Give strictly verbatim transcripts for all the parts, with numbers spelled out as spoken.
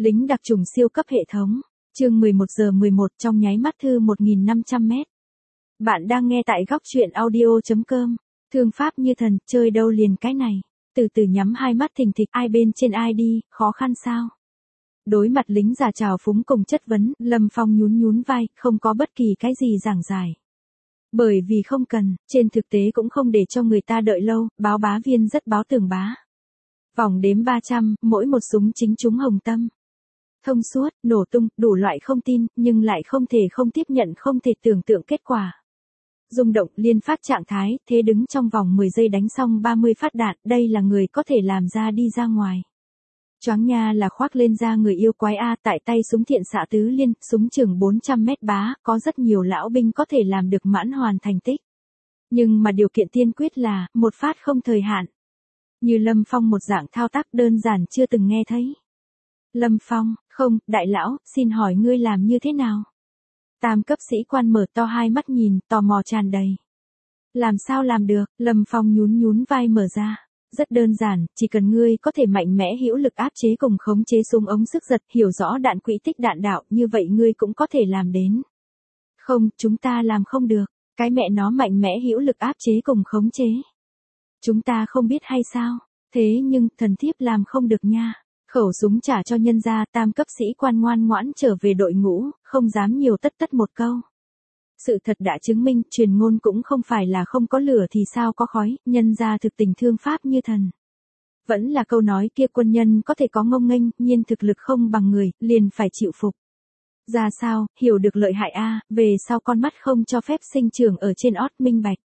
Lính đặc trùng siêu cấp hệ thống. Chương mười một giờ mười một trong nháy mắt thư một nghìn năm trăm mét. Bạn đang nghe tại góc truyện audio chấm com. Thương pháp như thần, chơi đâu liền cái này. Từ từ nhắm hai mắt thình thịch, ai bên trên ai đi, khó khăn sao? Đối mặt lính già trào phúng cùng chất vấn, Lâm Phong nhún nhún vai, không có bất kỳ cái gì giảng giải. Bởi vì không cần, trên thực tế cũng không để cho người ta đợi lâu, báo bá viên rất báo tường bá. Vòng đếm ba trăm, mỗi một súng chính trúng hồng tâm. Thông suốt, nổ tung, đủ loại không tin, nhưng lại không thể không tiếp nhận, không thể tưởng tượng kết quả. Rung động, liên phát trạng thái, thế đứng trong vòng mười giây đánh xong ba mươi phát đạn, đây là người có thể làm ra đi ra ngoài. Choáng nha là khoác lên da người yêu quái A, tại tay súng thiện xạ tứ liên, súng trường bốn trăm mét bá, có rất nhiều lão binh có thể làm được mãn hoàn thành tích. Nhưng mà điều kiện tiên quyết là, một phát không thời hạn. Như Lâm Phong một dạng thao tác đơn giản chưa từng nghe thấy. Lâm Phong, không, đại lão, xin hỏi ngươi làm như thế nào? Tam cấp sĩ quan mở to hai mắt nhìn, tò mò tràn đầy. Làm sao làm được? Lâm Phong nhún nhún vai mở ra. Rất đơn giản, chỉ cần ngươi có thể mạnh mẽ hữu lực áp chế cùng khống chế súng ống sức giật, hiểu rõ đạn quỹ tích đạn đạo, như vậy ngươi cũng có thể làm đến. Không, chúng ta làm không được. Cái mẹ nó mạnh mẽ hữu lực áp chế cùng khống chế. Chúng ta không biết hay sao? Thế nhưng, thần thiếp làm không được nha. Khẩu súng trả cho nhân gia, tam cấp sĩ quan ngoan ngoãn trở về đội ngũ, không dám nhiều tất tất một câu. Sự thật đã chứng minh, truyền ngôn cũng không phải là không có lửa thì sao có khói, nhân gia thực tình thương pháp như thần. Vẫn là câu nói kia, quân nhân có thể có ngông nghênh, nhiên thực lực không bằng người, liền phải chịu phục. Ra sao, hiểu được lợi hại a, về sau con mắt không cho phép sinh trưởng ở trên ót minh bạch.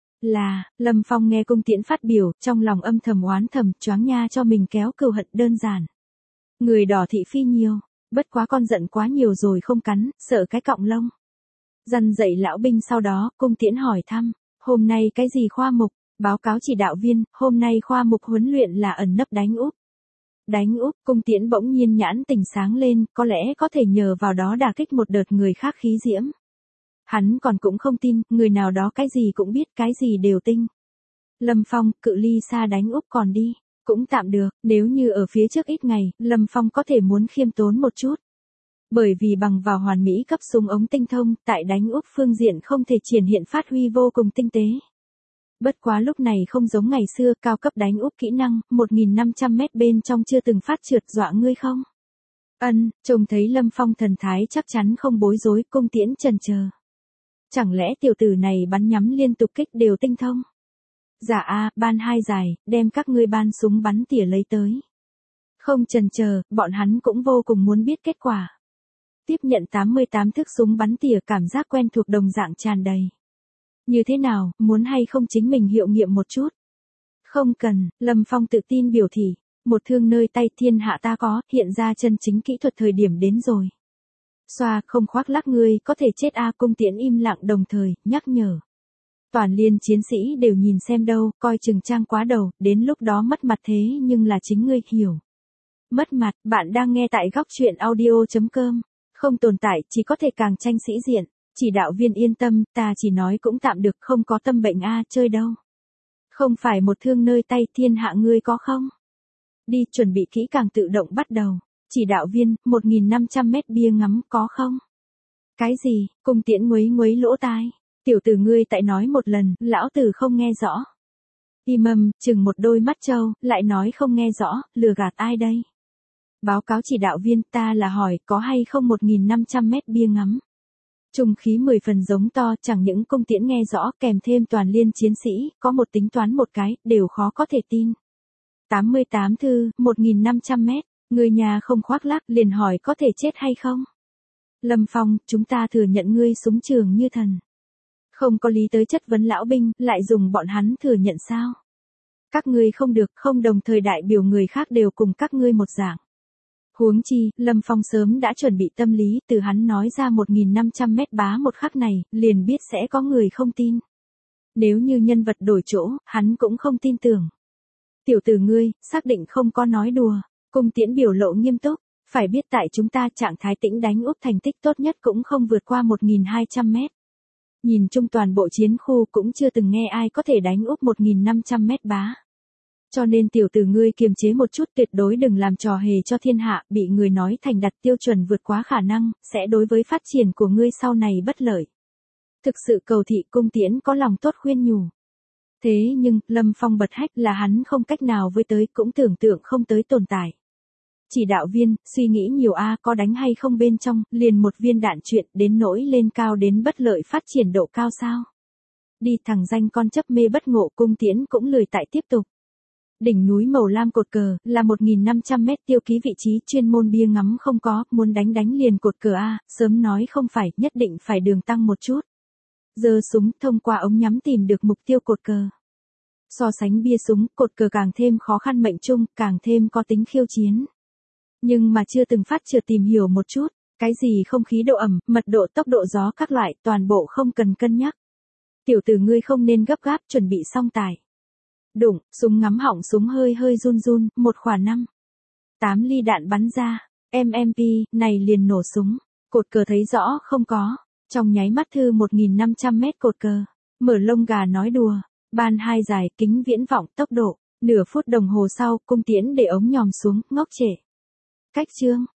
Là, Lâm Phong nghe cung tiễn phát biểu, trong lòng âm thầm oán thầm, choáng nha cho mình kéo cừu hận đơn giản. Người đỏ thị phi nhiều, bất quá con giận quá nhiều rồi không cắn, sợ cái cọng lông. Dằn dậy lão binh sau đó, cung tiễn hỏi thăm, hôm nay cái gì khoa mục, báo cáo chỉ đạo viên, hôm nay khoa mục huấn luyện là ẩn nấp đánh úp. Đánh úp, cung tiễn bỗng nhiên nhãn tỉnh sáng lên, có lẽ có thể nhờ vào đó đả kích một đợt người khác khí diễm. Hắn còn cũng không tin, người nào đó cái gì cũng biết, cái gì đều tinh. Lâm Phong, cự ly xa đánh úp còn đi, cũng tạm được, nếu như ở phía trước ít ngày, Lâm Phong có thể muốn khiêm tốn một chút. Bởi vì bằng vào hoàn mỹ cấp súng ống tinh thông, tại đánh úp phương diện không thể triển hiện phát huy vô cùng tinh tế. Bất quá lúc này không giống ngày xưa, cao cấp đánh úp kỹ năng, một nghìn năm trăm mét bên trong chưa từng phát trượt, dọa ngươi không? Ân, trông thấy Lâm Phong thần thái chắc chắn không bối rối, cung tiễn chần chờ. Chẳng lẽ tiểu tử này bắn nhắm liên tục kích đều tinh thông? Dạ a, ban hai giải, đem các ngươi ban súng bắn tỉa lấy tới. Không chần chờ, bọn hắn cũng vô cùng muốn biết kết quả. Tiếp nhận tám mươi tám thước súng bắn tỉa, cảm giác quen thuộc đồng dạng tràn đầy. Như thế nào, muốn hay không chính mình hiệu nghiệm một chút? Không cần, Lâm Phong tự tin biểu thị, một thương nơi tay thiên hạ ta có, hiện ra chân chính kỹ thuật thời điểm đến rồi. Xoa, không khoác lác ngươi có thể chết a, cung tiễn im lặng đồng thời, nhắc nhở. Toàn liên chiến sĩ đều nhìn xem đâu, coi chừng trang quá đầu, đến lúc đó mất mặt thế nhưng là chính ngươi hiểu. Mất mặt, bạn đang nghe tại góc truyện audio chấm com. Không tồn tại, chỉ có thể càng tranh sĩ diện. Chỉ đạo viên yên tâm, ta chỉ nói cũng tạm được, không có tâm bệnh a, chơi đâu. Không phải một thương nơi tay thiên hạ ngươi có không? Đi, chuẩn bị kỹ càng tự động bắt đầu. Chỉ đạo viên, một nghìn năm trăm mét bia ngắm có không? Cái gì? Cung tiễn nguấy nguấy lỗ tai. Tiểu tử ngươi tại nói một lần, lão tử không nghe rõ. Im mầm, chừng một đôi mắt trâu, lại nói không nghe rõ, lừa gạt ai đây? Báo cáo chỉ đạo viên, ta là hỏi, có hay không một nghìn năm trăm mét bia ngắm? Trung khí mười phần giống to, chẳng những cung tiễn nghe rõ, kèm thêm toàn liên chiến sĩ, có một tính toán một cái, đều khó có thể tin. tám mươi tám thư, một nghìn năm trăm mét, người nhà không khoác lác, liền hỏi có thể chết hay không? Lâm Phong, chúng ta thừa nhận ngươi súng trường như thần. Không có lý tới chất vấn lão binh, lại dùng bọn hắn thừa nhận sao? Các ngươi không được, không đồng thời đại biểu người khác đều cùng các ngươi một dạng. Huống chi, Lâm Phong sớm đã chuẩn bị tâm lý, từ hắn nói ra một nghìn năm trăm mét bá một khắc này, liền biết sẽ có người không tin. Nếu như nhân vật đổi chỗ, hắn cũng không tin tưởng. Tiểu tử ngươi, xác định không có nói đùa, cung tiễn biểu lộ nghiêm túc, phải biết tại chúng ta trạng thái tĩnh đánh úp thành tích tốt nhất cũng không vượt qua một nghìn hai trăm mét. Nhìn chung toàn bộ chiến khu cũng chưa từng nghe ai có thể đánh úp một nghìn năm trăm mét bá. Cho nên tiểu tử ngươi kiềm chế một chút, tuyệt đối đừng làm trò hề cho thiên hạ, bị người nói thành đặt tiêu chuẩn vượt quá khả năng, sẽ đối với phát triển của ngươi sau này bất lợi. Thực sự cầu thị Cung Tiễn có lòng tốt khuyên nhủ. Thế nhưng, Lâm Phong bật hách là hắn không cách nào với tới, cũng tưởng tượng không tới tồn tại. Chỉ đạo viên, suy nghĩ nhiều a có đánh hay không bên trong, liền một viên đạn chuyện đến nỗi lên cao đến bất lợi phát triển độ cao sao. Đi thằng danh con chấp mê bất ngộ, Cung Tiễn cũng lười tại tiếp tục. Đỉnh núi màu lam cột cờ, là một nghìn năm trăm mét tiêu ký vị trí chuyên môn bia ngắm không có, muốn đánh đánh liền cột cờ A, sớm nói không phải, nhất định phải đường tăng một chút. Giơ súng thông qua ống nhắm tìm được mục tiêu cột cờ. So sánh bia súng, cột cờ càng thêm khó khăn mệnh chung, càng thêm có tính khiêu chiến. Nhưng mà chưa từng phát chưa tìm hiểu một chút, cái gì không khí độ ẩm, mật độ tốc độ gió các loại, toàn bộ không cần cân nhắc. Tiểu tử ngươi không nên gấp gáp, chuẩn bị xong tải. Đụng, súng ngắm họng súng hơi hơi run run, một khỏa năm. Tám ly đạn bắn ra, em em pê, này liền nổ súng. Cột cờ thấy rõ không có, trong nháy mắt thư một nghìn năm trăm mét cột cờ. Mở lông gà nói đùa, ban hai dài, kính viễn vọng, tốc độ. Nửa phút đồng hồ sau, Cung Tiễn để ống nhòm xuống, ngốc trệ. Cách chương.